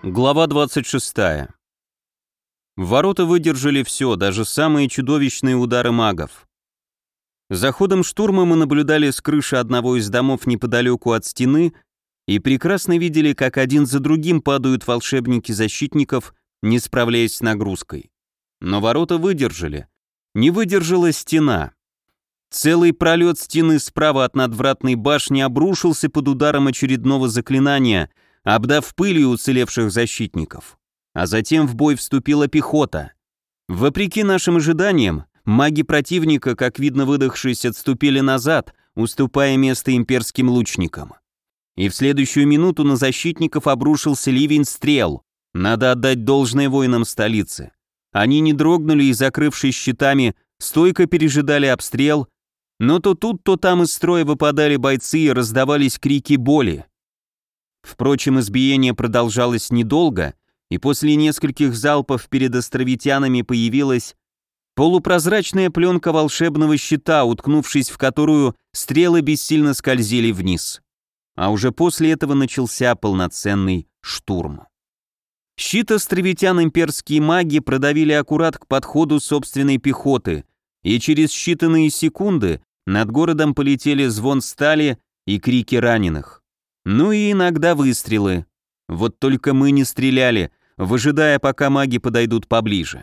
Глава 26. Ворота выдержали все, даже самые чудовищные удары магов. За ходом штурма мы наблюдали с крыши одного из домов неподалеку от стены и прекрасно видели, как один за другим падают волшебники защитников, не справляясь с нагрузкой. Но ворота выдержали. Не выдержала стена. Целый пролет стены справа от надвратной башни обрушился под ударом очередного заклинания, обдав пылью уцелевших защитников. А затем в бой вступила пехота. Вопреки нашим ожиданиям, маги противника, как видно выдохшись, отступили назад, уступая место имперским лучникам. И в следующую минуту на защитников обрушился ливень стрел. Надо отдать должное воинам столицы. Они не дрогнули и, закрывшись щитами, стойко пережидали обстрел, но то тут, то там из строя выпадали бойцы и раздавались крики боли. Впрочем, избиение продолжалось недолго, и после нескольких залпов перед островитянами появилась полупрозрачная пленка волшебного щита, уткнувшись в которую стрелы бессильно скользили вниз. А уже после этого начался полноценный штурм. Щит островитян имперские маги продавили аккурат к подходу собственной пехоты, и через считанные секунды над городом полетели звон стали и крики раненых. Ну и иногда выстрелы. Вот только мы не стреляли, выжидая, пока маги подойдут поближе.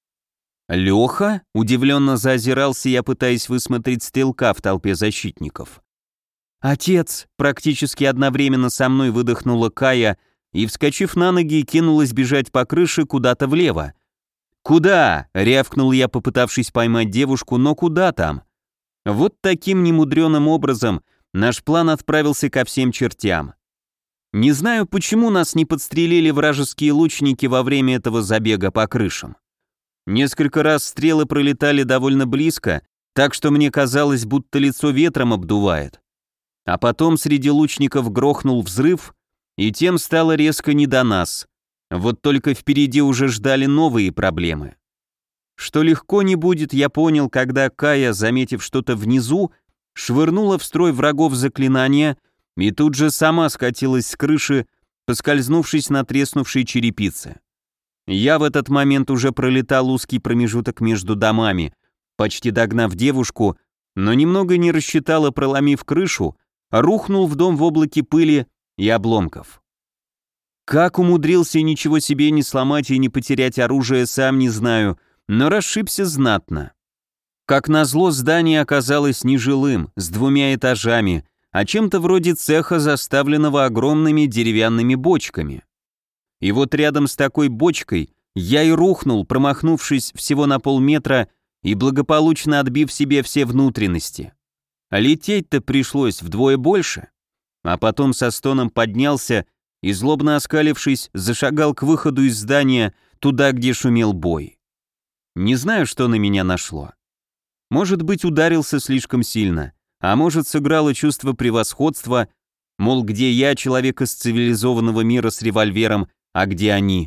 «Леха?» — удивленно заозирался я, пытаясь высмотреть стрелка в толпе защитников. «Отец!» — практически одновременно со мной выдохнула Кая и, вскочив на ноги, кинулась бежать по крыше куда-то влево. «Куда?» — рявкнул я, попытавшись поймать девушку, но куда там? Вот таким немудреным образом наш план отправился ко всем чертям. Не знаю, почему нас не подстрелили вражеские лучники во время этого забега по крышам. Несколько раз стрелы пролетали довольно близко, так что мне казалось, будто лицо ветром обдувает. А потом среди лучников грохнул взрыв, и тем стало резко не до нас. Вот только впереди уже ждали новые проблемы. Что легко не будет, я понял, когда Кая, заметив что-то внизу, швырнула в строй врагов заклинания и тут же сама скатилась с крыши, поскользнувшись на треснувшей черепице. Я в этот момент уже пролетал узкий промежуток между домами, почти догнав девушку, но немного не рассчитал и, проломив крышу, рухнул в дом в облаке пыли и обломков. Как умудрился ничего себе не сломать и не потерять оружие, сам не знаю, но расшибся знатно. Как назло, здание оказалось нежилым, с 2 этажами, а чем-то вроде цеха, заставленного огромными деревянными бочками. И вот рядом с такой бочкой я и рухнул, промахнувшись всего на полметра и благополучно отбив себе все внутренности. Лететь-то пришлось вдвое больше, а потом со стоном поднялся и, злобно оскалившись, зашагал к выходу из здания, туда, где шумел бой. Не знаю, что на меня нашло. Может быть, ударился слишком сильно, а может, сыграло чувство превосходства, мол, где я, человек из цивилизованного мира с револьвером, а где они.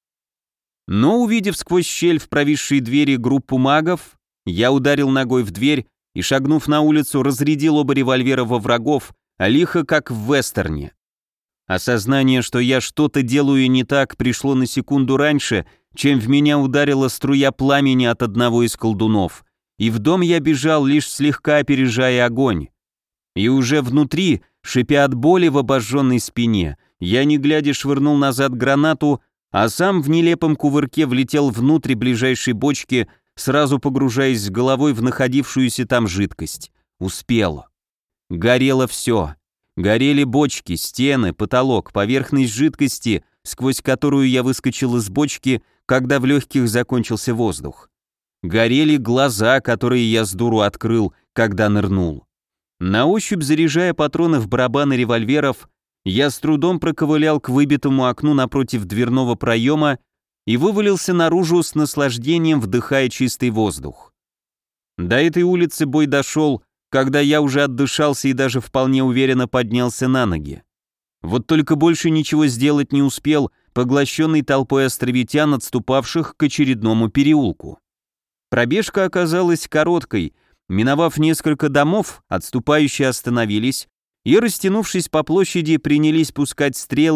Но, увидев сквозь щель в провисшей двери группу магов, я ударил ногой в дверь и, шагнув на улицу, разрядил оба револьвера во врагов, лихо, как в вестерне. Осознание, что я что-то делаю не так, пришло на секунду раньше, чем в меня ударила струя пламени от одного из колдунов, и в дом я бежал, лишь слегка опережая огонь. И уже внутри, шипя от боли в обожженной спине, я не глядя швырнул назад гранату, а сам в нелепом кувырке влетел внутрь ближайшей бочки, сразу погружаясь с головой в находившуюся там жидкость. Успел. Горело все. Горели бочки, стены, потолок, поверхность жидкости, сквозь которую я выскочил из бочки, когда в легких закончился воздух. Горели глаза, которые я с дуру открыл, когда нырнул. На ощупь, заряжая патроны в барабаны револьверов, я с трудом проковылял к выбитому окну напротив дверного проема и вывалился наружу с наслаждением, вдыхая чистый воздух. До этой улицы бой дошел, когда я уже отдышался и даже вполне уверенно поднялся на ноги. Вот только больше ничего сделать не успел, поглощенный толпой островитян, отступавших к очередному переулку. Пробежка оказалась короткой. Миновав несколько домов, отступающие остановились и, растянувшись по площади, принялись пускать стрелы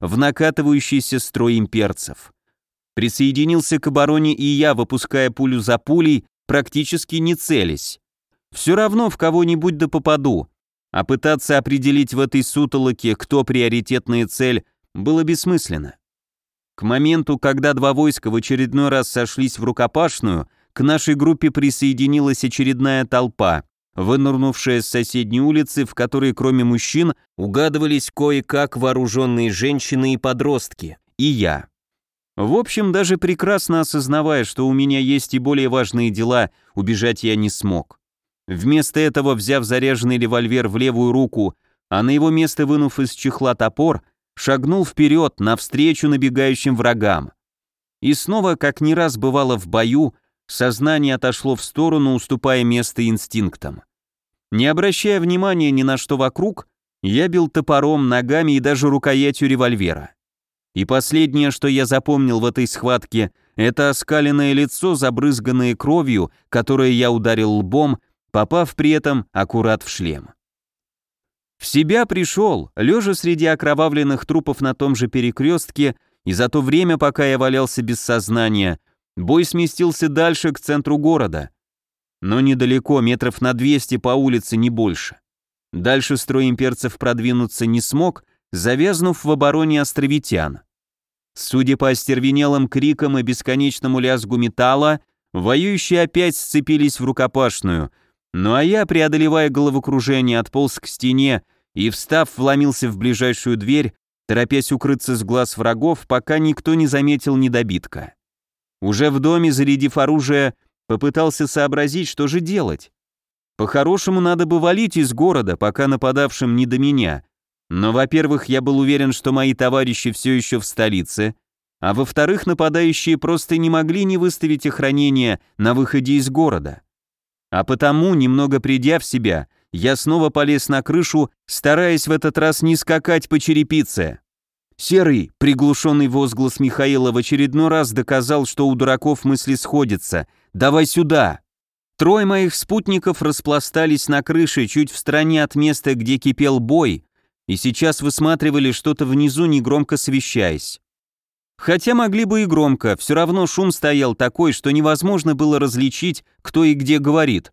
в накатывающийся строй имперцев. Присоединился к обороне и я, выпуская пулю за пулей, практически не целясь. Все равно в кого-нибудь да попаду, а пытаться определить в этой сутолоке, кто приоритетная цель, было бессмысленно. К моменту, когда два войска в очередной раз сошлись в рукопашную, к нашей группе присоединилась очередная толпа, вынырнувшая с соседней улицы, в которой кроме мужчин угадывались кое-как вооруженные женщины и подростки, и я. В общем, даже прекрасно осознавая, что у меня есть и более важные дела, убежать я не смог. Вместо этого, взяв заряженный револьвер в левую руку, а на его место вынув из чехла топор, шагнул вперед, навстречу набегающим врагам. И снова, как не раз бывало в бою, сознание отошло в сторону, уступая место инстинктам. Не обращая внимания ни на что вокруг, я бил топором, ногами и даже рукоятью револьвера. И последнее, что я запомнил в этой схватке, это оскаленное лицо, забрызганное кровью, которое я ударил лбом, попав при этом аккурат в шлем. В себя пришел, лежа среди окровавленных трупов на том же перекрестке, и за то время, пока я валялся без сознания, бой сместился дальше к центру города. Но недалеко, метров на 200 по улице, не больше. Дальше строй имперцев продвинуться не смог, завязнув в обороне островитян. Судя по остервенелым крикам и бесконечному лязгу металла, воюющие опять сцепились в рукопашную, ну а я, преодолевая головокружение, отполз к стене и, встав, вломился в ближайшую дверь, торопясь укрыться с глаз врагов, пока никто не заметил недобитка. Уже в доме, зарядив оружие, попытался сообразить, что же делать. По-хорошему, надо бы валить из города, пока нападавшим не до меня. Но, во-первых, я был уверен, что мои товарищи все еще в столице, а во-вторых, нападающие просто не могли не выставить охранение на выходе из города. А потому, немного придя в себя, я снова полез на крышу, стараясь в этот раз не скакать по черепице. «Серый!» — приглушенный возглас Михаила в очередной раз доказал, что у дураков мысли сходятся. «Давай сюда!» Трое моих спутников распластались на крыше, чуть в стороне от места, где кипел бой, и сейчас высматривали что-то внизу, негромко совещаясь. Хотя могли бы и громко, все равно шум стоял такой, что невозможно было различить, кто и где говорит.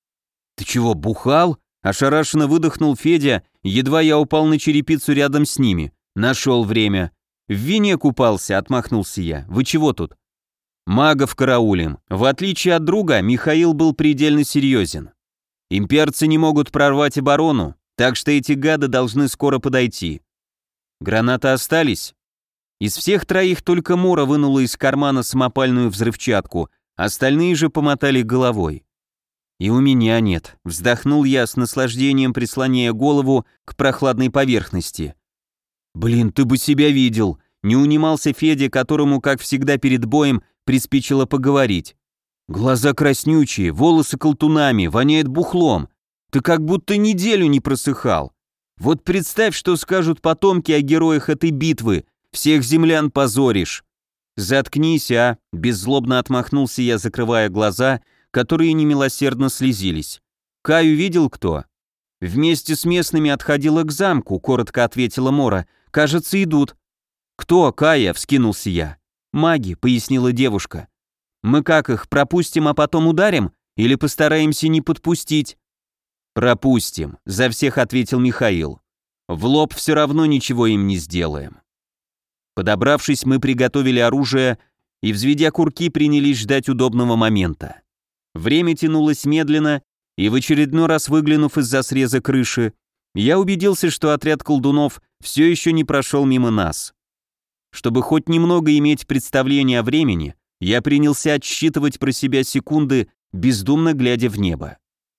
«Ты чего, бухал?» — ошарашенно выдохнул Федя, едва я упал на черепицу рядом с ними. «Нашел время». «В вине купался», — отмахнулся я. «Вы чего тут?» «Магов караулим». В отличие от друга, Михаил был предельно серьезен. «Имперцы не могут прорвать оборону, так что эти гады должны скоро подойти». «Гранаты остались?» Из всех троих только Мора вынула из кармана самопальную взрывчатку, остальные же помотали головой. «И у меня нет», — вздохнул я с наслаждением, прислоняя голову к прохладной поверхности. «Блин, ты бы себя видел», — не унимался Федя, которому, как всегда перед боем, приспичило поговорить. «Глаза краснючие, волосы колтунами, воняет бухлом. Ты как будто неделю не просыхал. Вот представь, что скажут потомки о героях этой битвы. Всех землян позоришь». «Заткнись, а!» — беззлобно отмахнулся я, закрывая глаза, которые немилосердно слезились. «Каю видел кто?» «Вместе с местными отходила к замку», — коротко ответила Мора. «Кажется, идут». «Кто, Кая?» — вскинулся я. «Маги», — пояснила девушка. «Мы как их, пропустим, а потом ударим? Или постараемся не подпустить?» «Пропустим», — за всех ответил Михаил. «В лоб все равно ничего им не сделаем». Подобравшись, мы приготовили оружие и, взведя курки, принялись ждать удобного момента. Время тянулось медленно, и в очередной раз выглянув из-за среза крыши, я убедился, что отряд колдунов все еще не прошел мимо нас. Чтобы хоть немного иметь представление о времени, я принялся отсчитывать про себя секунды, бездумно глядя в небо.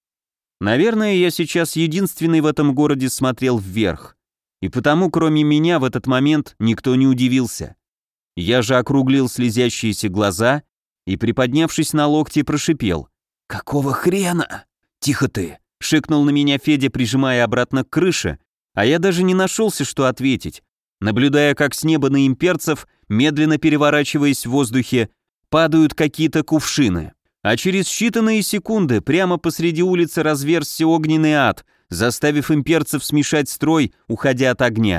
Наверное, я сейчас единственный в этом городе смотрел вверх, и потому, кроме меня, в этот момент никто не удивился. Я же округлил слезящиеся глаза и, приподнявшись на локти, прошипел: «Какого хрена?» «Тихо ты!» — шикнул на меня Федя, прижимая обратно к крыше, а я даже не нашелся, что ответить, наблюдая, как с неба на имперцев, медленно переворачиваясь в воздухе, падают какие-то кувшины. А через считанные секунды прямо посреди улицы разверзся огненный ад, заставив имперцев смешать строй, уходя от огня.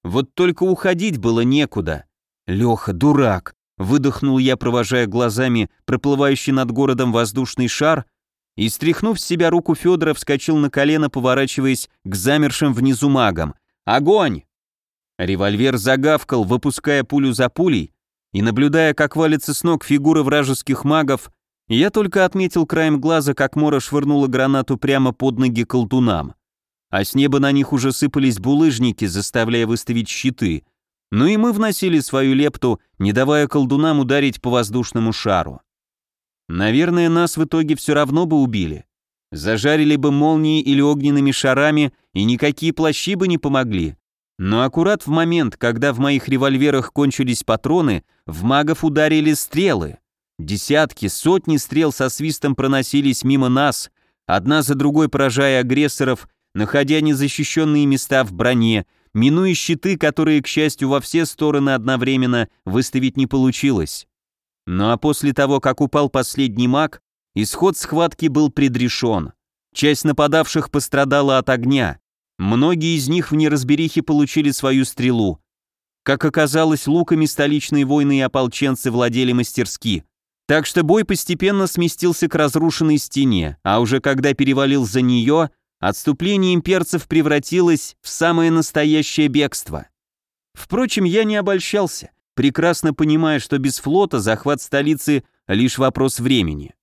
Вот только уходить было некуда. «Леха, дурак!» — выдохнул я, провожая глазами проплывающий над городом воздушный шар, и, стряхнув с себя руку Федора, вскочил на колено, поворачиваясь к замершим внизу магам. «Огонь!» Револьвер загавкал, выпуская пулю за пулей, и, наблюдая, как валится с ног фигуры вражеских магов, я только отметил краем глаза, как Мора швырнула гранату прямо под ноги колдунам. А с неба на них уже сыпались булыжники, заставляя выставить щиты. Ну и мы вносили свою лепту, не давая колдунам ударить по воздушному шару. Наверное, нас в итоге все равно бы убили. Зажарили бы молнией или огненными шарами, и никакие плащи бы не помогли. Но аккурат в момент, когда в моих револьверах кончились патроны, в магов ударили стрелы. Десятки, сотни стрел со свистом проносились мимо нас, одна за другой поражая агрессоров, находя незащищенные места в броне, минуя щиты, которые, к счастью, во все стороны одновременно выставить не получилось. Ну а после того, как упал последний маг, исход схватки был предрешен. Часть нападавших пострадала от огня. Многие из них в неразберихе получили свою стрелу. Как оказалось, луками столичные воины и ополченцы владели мастерски. Так что бой постепенно сместился к разрушенной стене, а уже когда перевалил за нее, отступление имперцев превратилось в самое настоящее бегство. Впрочем, я не обольщался, прекрасно понимая, что без флота захват столицы — лишь вопрос времени.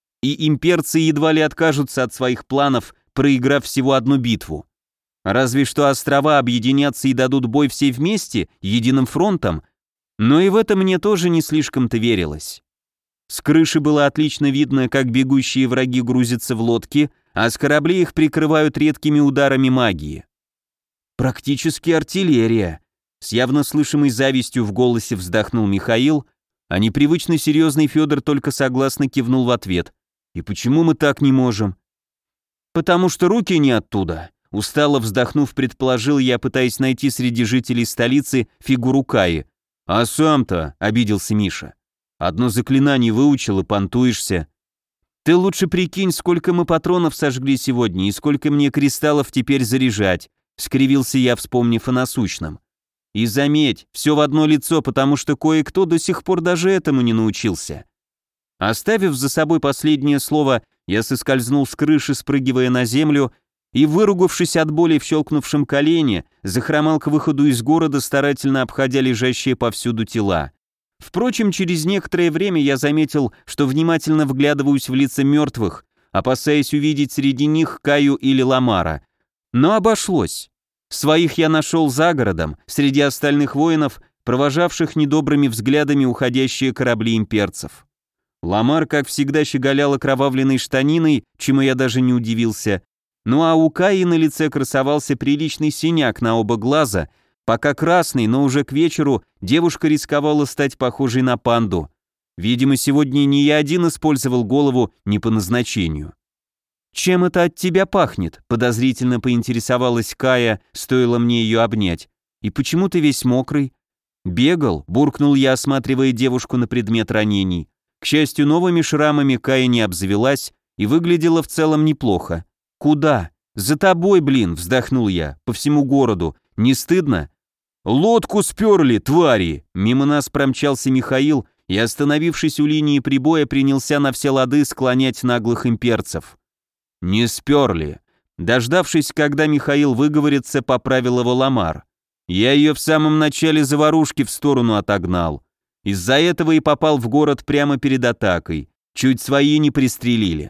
И имперцы едва ли откажутся от своих планов, проиграв всего одну битву. Разве что острова объединятся и дадут бой все вместе, единым фронтом, но и в это мне тоже не слишком-то верилось. С крыши было отлично видно, как бегущие враги грузятся в лодки, а с кораблей их прикрывают редкими ударами магии. «Практически артиллерия», — с явно слышимой завистью в голосе вздохнул Михаил, а непривычно серьезный Федор только согласно кивнул в ответ. «И почему мы так не можем?» «Потому что руки не оттуда», — устало вздохнув, предположил я, пытаясь найти среди жителей столицы фигуру Каи. «А сам-то», — обиделся Миша, — «одно заклинание выучил и понтуешься». «Ты лучше прикинь, сколько мы патронов сожгли сегодня и сколько мне кристаллов теперь заряжать», — скривился я, вспомнив о насущном. «И заметь, все в одно лицо, потому что кое-кто до сих пор даже этому не научился». Оставив за собой последнее слово, я соскользнул с крыши, спрыгивая на землю, и, выругавшись от боли в щелкнувшем колене, захромал к выходу из города, старательно обходя лежащие повсюду тела. Впрочем, через некоторое время я заметил, что внимательно вглядываюсь в лица мертвых, опасаясь увидеть среди них Каю или Ламара. Но обошлось. Своих я нашел за городом, среди остальных воинов, провожавших недобрыми взглядами уходящие корабли имперцев. Ламар, как всегда, щеголял окровавленной штаниной, чему я даже не удивился. Ну а у Каи на лице красовался приличный синяк на оба глаза, пока красный, но уже к вечеру девушка рисковала стать похожей на панду. Видимо, сегодня не я один использовал голову не по назначению. «Чем это от тебя пахнет?» — подозрительно поинтересовалась Кая, стоило мне ее обнять. «И почему ты весь мокрый?» «Бегал», — буркнул я, осматривая девушку на предмет ранений. К счастью, новыми шрамами Кая не обзавелась и выглядела в целом неплохо. «Куда?» «За тобой, блин», — вздохнул я, — «по всему городу. Не стыдно?» «Лодку сперли, твари!» Мимо нас промчался Михаил и, остановившись у линии прибоя, принялся на все лады склонять наглых имперцев. «Не сперли». Дождавшись, когда Михаил выговорится, поправил его Ламар. «Я ее в самом начале заварушки в сторону отогнал. Из-за этого и попал в город прямо перед атакой. Чуть свои не пристрелили».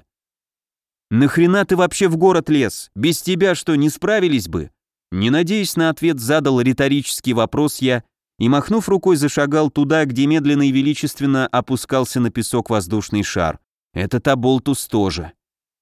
«Нахрена ты вообще в город лез? Без тебя что, не справились бы?» Не надеясь на ответ, задал риторический вопрос я и, махнув рукой, зашагал туда, где медленно и величественно опускался на песок воздушный шар. Этот Аболтус тоже.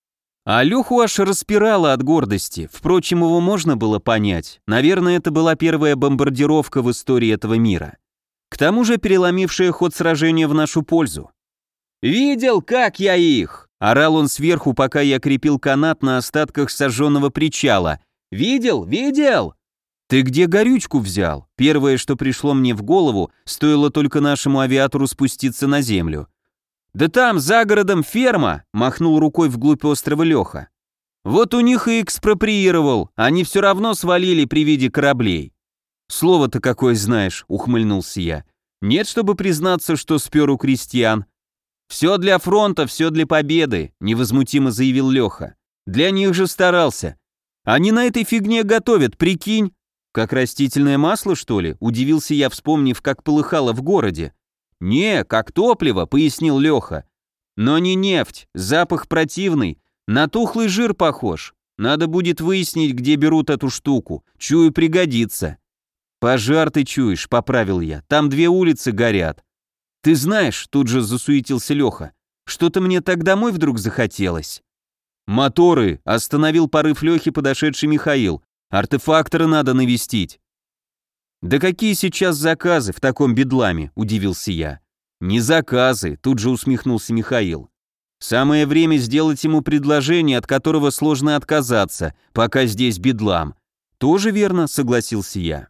А Леху аж распирало от гордости. Впрочем, его можно было понять. Наверное, это была первая бомбардировка в истории этого мира. К тому же переломившая ход сражения в нашу пользу. «Видел, как я их?» — орал он сверху, пока я крепил канат на остатках сожженного причала. «Видел? Видел?» «Ты где горючку взял?» Первое, что пришло мне в голову, стоило только нашему авиатору спуститься на землю. «Да там, за городом, ферма!» — махнул рукой вглубь острова Леха. «Вот у них и экспроприировал, они все равно свалили при виде кораблей». Слово-то какое знаешь», — ухмыльнулся я. «Нет, чтобы признаться, что спер у крестьян». «Все для фронта, все для победы», — невозмутимо заявил Леха. «Для них же старался. Они на этой фигне готовят, прикинь». «Как растительное масло, что ли?» — удивился я, вспомнив, как полыхало в городе. «Не, как топливо», — пояснил Леха. «Но не нефть, запах противный, на тухлый жир похож. Надо будет выяснить, где берут эту штуку. Чую, пригодится». «Пожар ты чуешь», — поправил я. «Там 2 улицы горят». «Ты знаешь», — тут же засуетился Леха, «что-то мне так домой вдруг захотелось». «Моторы», — остановил порыв Лехи подошедший Михаил. «Артефакторы надо навестить». «Да какие сейчас заказы в таком бедламе?» — удивился я. «Не заказы», — тут же усмехнулся Михаил. «Самое время сделать ему предложение, от которого сложно отказаться, пока здесь бедлам». «Тоже верно», — согласился я.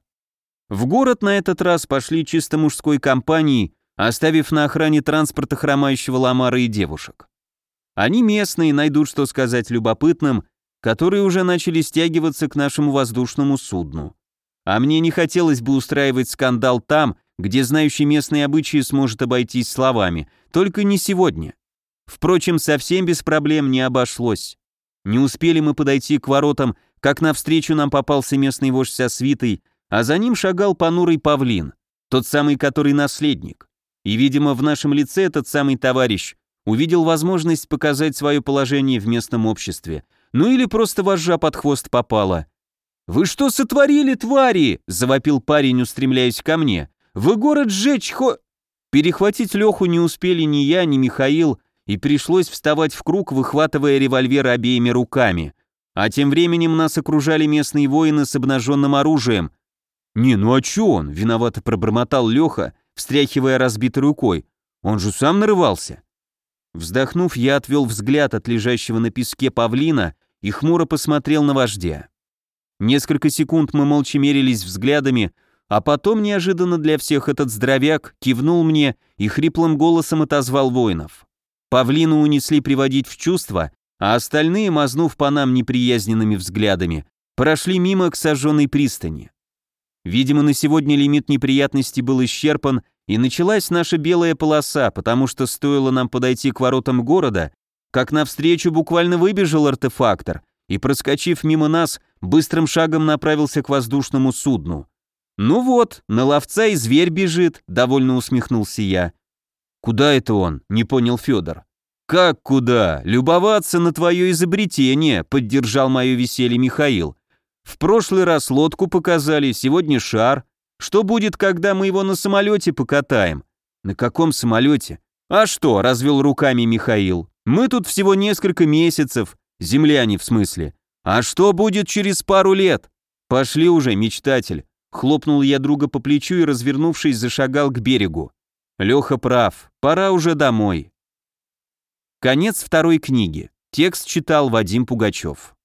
В город на этот раз пошли чисто мужской компанией, оставив на охране транспорта хромающего ломара и девушек. Они местные, найдут что сказать любопытным, которые уже начали стягиваться к нашему воздушному судну. А мне не хотелось бы устраивать скандал там, где знающий местные обычаи сможет обойтись словами, только не сегодня. Впрочем, совсем без проблем не обошлось. Не успели мы подойти к воротам, как навстречу нам попался местный вождь со свитой, а за ним шагал понурый павлин, тот самый, который наследник. И, видимо, в нашем лице этот самый товарищ увидел возможность показать свое положение в местном обществе, ну или просто вожжа под хвост попала. «Вы что сотворили, твари?» — завопил парень, устремляясь ко мне. «Вы город сжечь Перехватить Леху не успели ни я, ни Михаил, и пришлось вставать в круг, выхватывая револьвер обеими руками. А тем временем нас окружали местные воины с обнаженным оружием. «Не, ну а чё он?» — виновато пробормотал Леха, встряхивая разбитой рукой. «Он же сам нарывался». Вздохнув, я отвел взгляд от лежащего на песке павлина и хмуро посмотрел на вождя. Несколько секунд мы молча мерились взглядами, а потом неожиданно для всех этот здоровяк кивнул мне и хриплым голосом отозвал воинов. Павлина унесли приводить в чувство, а остальные, мазнув по нам неприязненными взглядами, прошли мимо к сожженной пристани. Видимо, на сегодня лимит неприятностей был исчерпан, и началась наша белая полоса, потому что стоило нам подойти к воротам города, как навстречу буквально выбежал артефактор и, проскочив мимо нас, быстрым шагом направился к воздушному судну. «Ну вот, на ловца и зверь бежит», — довольно усмехнулся я. «Куда это он?» — не понял Федор. «Как куда? Любоваться на твое изобретение», — поддержал мое веселье Михаил. «В прошлый раз лодку показали, сегодня шар. Что будет, когда мы его на самолете покатаем?» «На каком самолете?» «А что?» — развел руками Михаил. «Мы тут всего несколько месяцев, земляне в смысле. А что будет через пару лет?» «Пошли уже, мечтатель», — хлопнул я друга по плечу и, развернувшись, зашагал к берегу. Леха прав, пора уже домой. Конец 2 книги. Текст читал Вадим Пугачев.